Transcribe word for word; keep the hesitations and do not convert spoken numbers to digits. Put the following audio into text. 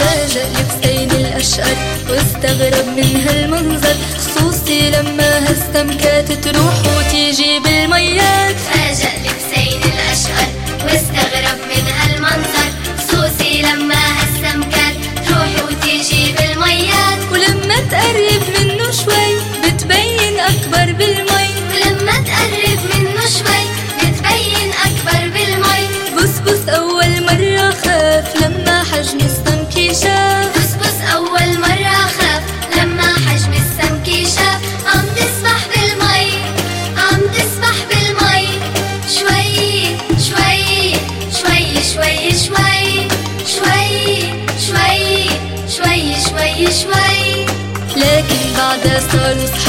فاجأ لبسين الأشقر واستغرب من هالمنظر، خصوصي لما هالسمكات تروح وتيجي بالميات. فاجأ لبسين الأشقر واستغرب من هالمنظر، خصوصي لما هالسمكات تروح وتيجي بالميات. ولما تقرب منه شوي بتبين أكبر بالمي، ولما تقرب منه شوي بتبين أكبر بالمي. بسبس أول مرة خاف لما حجم السمكة شاف، بسبس أول مرة خاف لما حجم السمكة شاف. عم تسبح بالمي عم تسبح بالمي، شوي شوي شوي شوي شوي شوي شوي شوي شوي شوي. لكن بعدها صاروا